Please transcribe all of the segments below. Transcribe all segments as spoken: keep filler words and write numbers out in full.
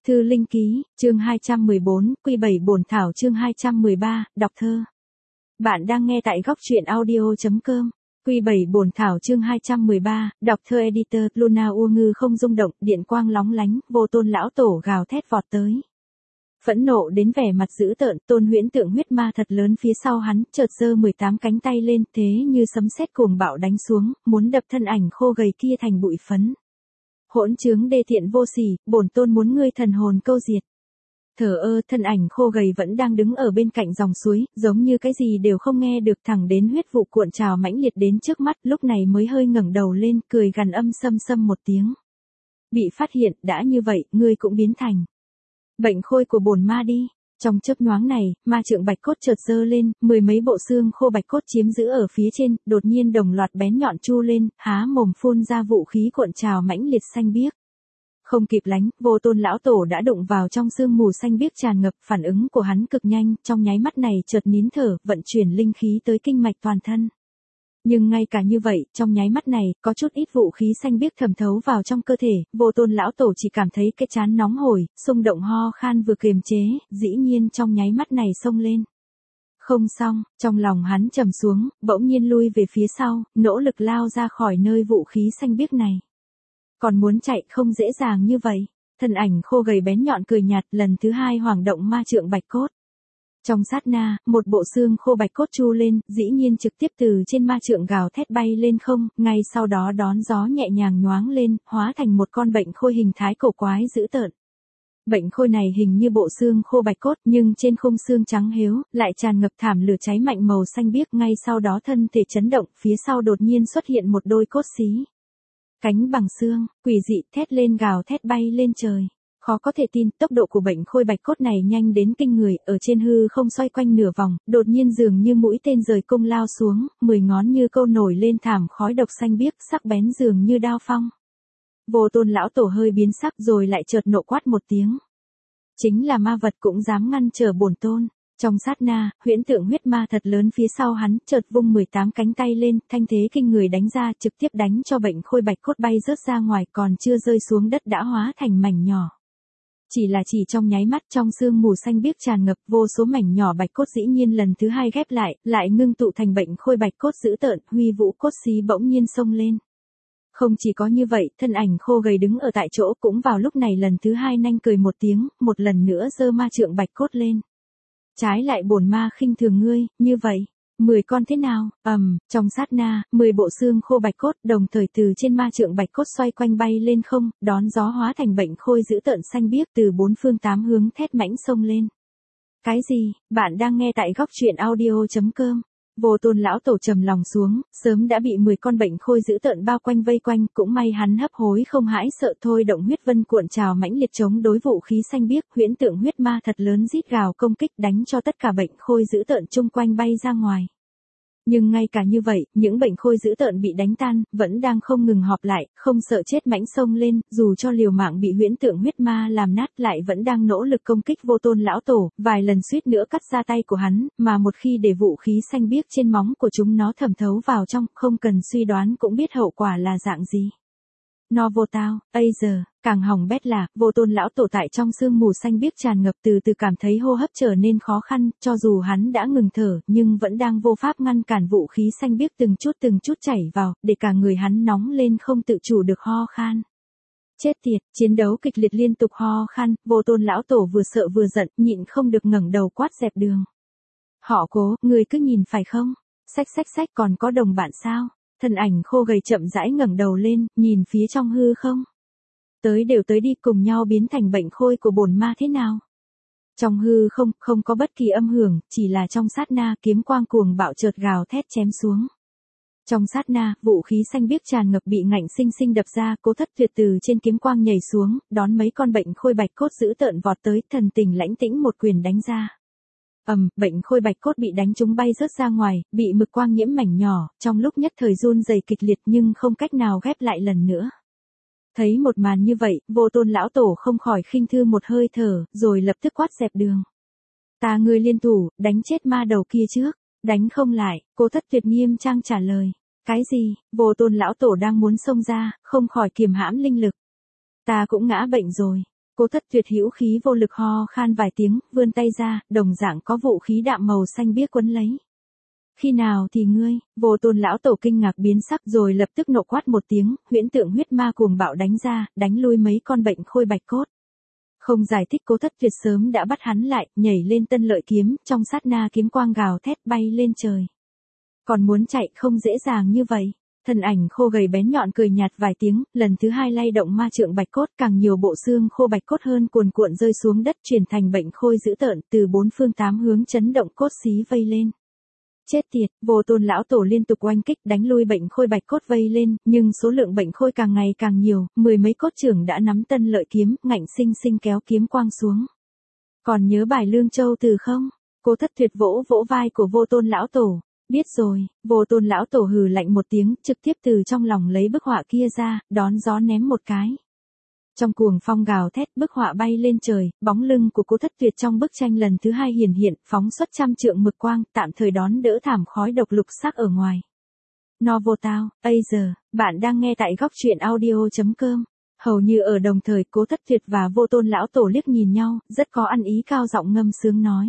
Thư Linh Ký, chương hai trăm mười bốn, Quy bảy bổn thảo chương hai trăm mười ba, đọc thơ. Bạn đang nghe tại góc truyện audio.com. Quy bảy bổn thảo chương hai trăm mười ba, đọc thơ editor, Luna ua ngư không rung động, điện quang lóng lánh, Vô Tôn lão tổ gào thét vọt tới. Phẫn nộ đến vẻ mặt dữ tợn, Tôn huyễn tượng huyết ma thật lớn phía sau hắn, chợt giơ mười tám cánh tay lên, thế như sấm sét cuồng bạo đánh xuống, muốn đập thân ảnh khô gầy kia thành bụi phấn. Hỗn trướng đê tiện vô sỉ, bổn tôn muốn ngươi thần hồn câu diệt. Thở ơ, thân ảnh khô gầy vẫn đang đứng ở bên cạnh dòng suối, giống như cái gì đều không nghe được, thẳng đến huyết vụ cuộn trào mãnh liệt đến trước mắt, lúc này mới hơi ngẩng đầu lên, cười gằn âm xâm xâm một tiếng. Bị phát hiện, đã như vậy, ngươi cũng biến thành bệnh khôi của bổn ma đi. Trong chớp nhoáng này, ma trượng bạch cốt chợt giơ lên, mười mấy bộ xương khô bạch cốt chiếm giữ ở phía trên, đột nhiên đồng loạt bén nhọn chu lên, há mồm phun ra vũ khí cuộn trào mãnh liệt xanh biếc. Không kịp lánh, Vô Tôn lão tổ đã đụng vào trong sương mù xanh biếc tràn ngập, phản ứng của hắn cực nhanh, trong nháy mắt này chợt nín thở, vận chuyển linh khí tới kinh mạch toàn thân. Nhưng ngay cả như vậy, trong nháy mắt này, có chút ít vũ khí xanh biếc thẩm thấu vào trong cơ thể, Vô Tôn lão tổ chỉ cảm thấy cái trán nóng hổi, xung động ho khan vừa kiềm chế, dĩ nhiên trong nháy mắt này xông lên. Không xong, trong lòng hắn trầm xuống, bỗng nhiên lui về phía sau, nỗ lực lao ra khỏi nơi vũ khí xanh biếc này. Còn muốn chạy không dễ dàng như vậy, thân ảnh khô gầy bén nhọn cười nhạt, lần thứ hai hoảng động ma trượng bạch cốt. Trong sát na, một bộ xương khô bạch cốt chu lên, dĩ nhiên trực tiếp từ trên ma trượng gào thét bay lên không, ngay sau đó đón gió nhẹ nhàng nhoáng lên, hóa thành một con bệnh khôi hình thái cổ quái dữ tợn. Bệnh khôi này hình như bộ xương khô bạch cốt, nhưng trên khung xương trắng héo, lại tràn ngập thảm lửa cháy mạnh màu xanh biếc, ngay sau đó thân thể chấn động, phía sau đột nhiên xuất hiện một đôi cốt xí. Cánh bằng xương, quỷ dị thét lên gào thét bay lên trời. Khó có thể tin, tốc độ của bệnh khôi bạch cốt này nhanh đến kinh người, ở trên hư không xoay quanh nửa vòng, đột nhiên dường như mũi tên rời cung lao xuống, mười ngón như câu nổi lên thảm khói độc xanh biếc, sắc bén dường như đao phong. Vô Tôn lão tổ hơi biến sắc rồi lại chợt nộ quát một tiếng. Chính là ma vật cũng dám ngăn trở bổn tôn. Trong sát na, huyễn tượng huyết ma thật lớn phía sau hắn, chợt vung mười tám cánh tay lên, thanh thế kinh người đánh ra, trực tiếp đánh cho bệnh khôi bạch cốt bay rớt ra ngoài, còn chưa rơi xuống đất đã hóa thành mảnh nhỏ. Chỉ là chỉ trong nháy mắt, trong sương mù xanh biếc tràn ngập, vô số mảnh nhỏ bạch cốt dĩ nhiên lần thứ hai ghép lại, lại ngưng tụ thành bệnh khôi bạch cốt dữ tợn, huy vũ cốt xí bỗng nhiên xông lên. Không chỉ có như vậy, thân ảnh khô gầy đứng ở tại chỗ cũng vào lúc này lần thứ hai nanh cười một tiếng, một lần nữa giơ ma trượng bạch cốt lên. Trái lại bổn ma khinh thường ngươi, như vậy, mười con thế nào? Ầm, um, trong sát na, mười bộ xương khô bạch cốt đồng thời từ trên ma trượng bạch cốt xoay quanh bay lên không, đón gió hóa thành bệnh khôi dữ tợn xanh biếc từ bốn phương tám hướng thét mãnh xông lên. Cái gì? Bạn đang nghe tại góc truyện audio.com. Vô Tôn lão tổ trầm lòng xuống, sớm đã bị mười con bệnh khôi dữ tợn bao quanh vây quanh, cũng may hắn hấp hối không hãi sợ thôi động huyết vân cuộn trào mãnh liệt chống đối vũ khí xanh biếc, huyễn tượng huyết ma thật lớn rít gào công kích đánh cho tất cả bệnh khôi dữ tợn chung quanh bay ra ngoài. Nhưng ngay cả như vậy, những bệnh khôi dữ tợn bị đánh tan, vẫn đang không ngừng họp lại, không sợ chết mãnh xông lên, dù cho liều mạng bị huyễn tượng huyết ma làm nát lại vẫn đang nỗ lực công kích Vô Tôn lão tổ, vài lần suýt nữa cắt ra tay của hắn, mà một khi để vũ khí xanh biếc trên móng của chúng nó thẩm thấu vào trong, không cần suy đoán cũng biết hậu quả là dạng gì. No vô tao, bây giờ, càng hỏng bét là, Vô Tôn lão tổ tại trong sương mù xanh biếc tràn ngập từ từ cảm thấy hô hấp trở nên khó khăn, cho dù hắn đã ngừng thở, nhưng vẫn đang vô pháp ngăn cản vũ khí xanh biếc từng chút từng chút chảy vào, để cả người hắn nóng lên không tự chủ được ho khan. Chết tiệt, chiến đấu kịch liệt liên tục ho khan, Vô Tôn lão tổ vừa sợ vừa giận, nhịn không được ngẩng đầu quát dẹp đường. Họ Cố, người cứ nhìn phải không? Xách xách xách còn có đồng bạn sao? Thân ảnh khô gầy chậm rãi ngẩng đầu lên, nhìn phía trong hư không. Tới đều tới đi, cùng nhau biến thành bệnh khôi của bổn ma thế nào? Trong hư không, không có bất kỳ âm hưởng, chỉ là trong sát na kiếm quang cuồng bạo chợt gào thét chém xuống. Trong sát na, vũ khí xanh biếc tràn ngập bị ngạnh sinh sinh đập ra, Cố Thất Tuyệt từ trên kiếm quang nhảy xuống, đón mấy con bệnh khôi bạch cốt dữ tợn vọt tới, thần tình lãnh tĩnh một quyền đánh ra. Ầm, um, bệnh khôi bạch cốt bị đánh trúng bay rớt ra ngoài, bị mực quang nhiễm mảnh nhỏ, trong lúc nhất thời run rẩy kịch liệt nhưng không cách nào ghép lại lần nữa. Thấy một màn như vậy, Vô Tôn lão tổ không khỏi khinh thư một hơi thở, rồi lập tức quát dẹp đường. Ta ngươi liên thủ, đánh chết ma đầu kia trước, đánh không lại, Cố Thất Tuyệt nghiêm trang trả lời. Cái gì? Vô Tôn lão tổ đang muốn xông ra, không khỏi kiềm hãm linh lực. Ta cũng ngã bệnh rồi. Cố Thất Tuyệt hữu khí vô lực ho khan vài tiếng, vươn tay ra, đồng dạng có vũ khí đạm màu xanh biếc quấn lấy. Khi nào thì ngươi? Vô Tôn lão tổ kinh ngạc biến sắc rồi lập tức nộ quát một tiếng, huyễn tượng huyết ma cuồng bạo đánh ra, đánh lui mấy con bệnh khôi bạch cốt. Không giải thích, Cố Thất Tuyệt sớm đã bắt hắn lại, nhảy lên tân lợi kiếm, trong sát na kiếm quang gào thét bay lên trời. Còn muốn chạy không dễ dàng như vậy. Thân ảnh khô gầy bén nhọn cười nhạt vài tiếng, lần thứ hai lay động ma trượng bạch cốt, càng nhiều bộ xương khô bạch cốt hơn cuồn cuộn rơi xuống đất, chuyển thành bệnh khôi dữ tợn, từ bốn phương tám hướng chấn động cốt xí vây lên. Chết tiệt, Vô Tôn lão tổ liên tục oanh kích đánh lui bệnh khôi bạch cốt vây lên, nhưng số lượng bệnh khôi càng ngày càng nhiều, mười mấy cốt trưởng đã nắm tân lợi kiếm, ngạnh sinh sinh kéo kiếm quang xuống. Còn nhớ bài Lương Châu Từ không? Cố Thất Tuyệt vỗ vỗ vai của Vô Tôn lão tổ. Biết rồi. Vô Tôn lão tổ hừ lạnh một tiếng, trực tiếp từ trong lòng lấy bức họa kia ra, đón gió ném một cái. Trong cuồng phong gào thét, bức họa bay lên trời, bóng lưng của Cố Thất Tuyệt trong bức tranh lần thứ hai hiển hiện, phóng xuất trăm trượng mực quang, tạm thời đón đỡ thảm khói độc lục sắc ở ngoài. Novotel, bây giờ, bạn đang nghe tại góc truyện audio chấm com. Hầu như ở đồng thời, Cố Thất Tuyệt và Vô Tôn lão tổ liếc nhìn nhau, rất có ăn ý, cao giọng ngâm sướng nói.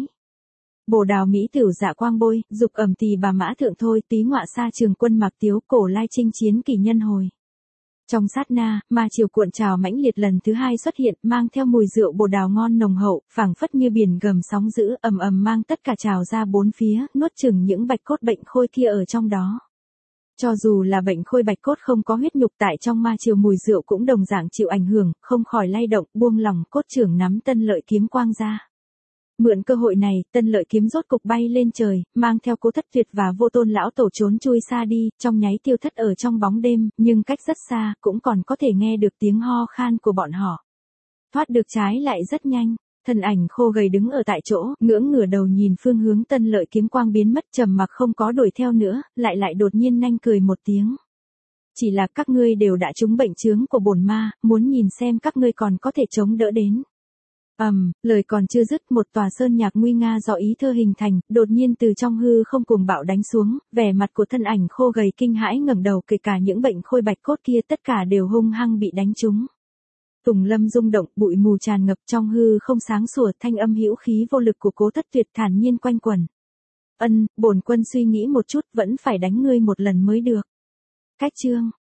Bồ đào mỹ tửu dạ quang bôi, dục ẩm tỳ bà mã thượng thôi, tí ngọa sa trường quân mặc tiếu, cổ lai chinh chiến kỳ nhân hồi. Trong sát na, ma chiều cuộn trào mãnh liệt lần thứ hai xuất hiện, mang theo mùi rượu bồ đào ngon nồng hậu, phảng phất như biển gầm sóng dữ, ầm ầm mang tất cả trào ra bốn phía, nuốt chửng những bạch cốt bệnh khôi kia ở trong đó. Cho dù là bệnh khôi bạch cốt không có huyết nhục, tại trong ma chiều mùi rượu cũng đồng dạng chịu ảnh hưởng, không khỏi lay động, buông lòng, cốt trưởng nắm tân lợi kiếm quang ra. Mượn cơ hội này, tân lợi kiếm rốt cục bay lên trời, mang theo Cố Thất Tuyệt và Vô Tôn lão tổ trốn chui xa đi, trong nháy tiêu thất ở trong bóng đêm, nhưng cách rất xa, cũng còn có thể nghe được tiếng ho khan của bọn họ. Thoát được trái lại rất nhanh, thân ảnh khô gầy đứng ở tại chỗ, ngưỡng ngửa đầu nhìn phương hướng tân lợi kiếm quang biến mất, trầm mặc không có đuổi theo nữa, lại lại đột nhiên nhanh cười một tiếng. Chỉ là các ngươi đều đã trúng bệnh chướng của bổn ma, muốn nhìn xem các ngươi còn có thể chống đỡ đến. Ầm, um, lời còn chưa dứt, một tòa sơn nhạc nguy nga do ý thơ hình thành, đột nhiên từ trong hư không cuồng bạo đánh xuống, vẻ mặt của thân ảnh khô gầy kinh hãi ngẩng đầu, kể cả những bệnh khôi bạch cốt kia tất cả đều hung hăng bị đánh trúng. Tùng lâm rung động, bụi mù tràn ngập, trong hư không sáng sủa, thanh âm hữu khí vô lực của Cố Thất Tuyệt thản nhiên quanh quẩn. Ân, bổn quân suy nghĩ một chút, vẫn phải đánh ngươi một lần mới được. Cách chương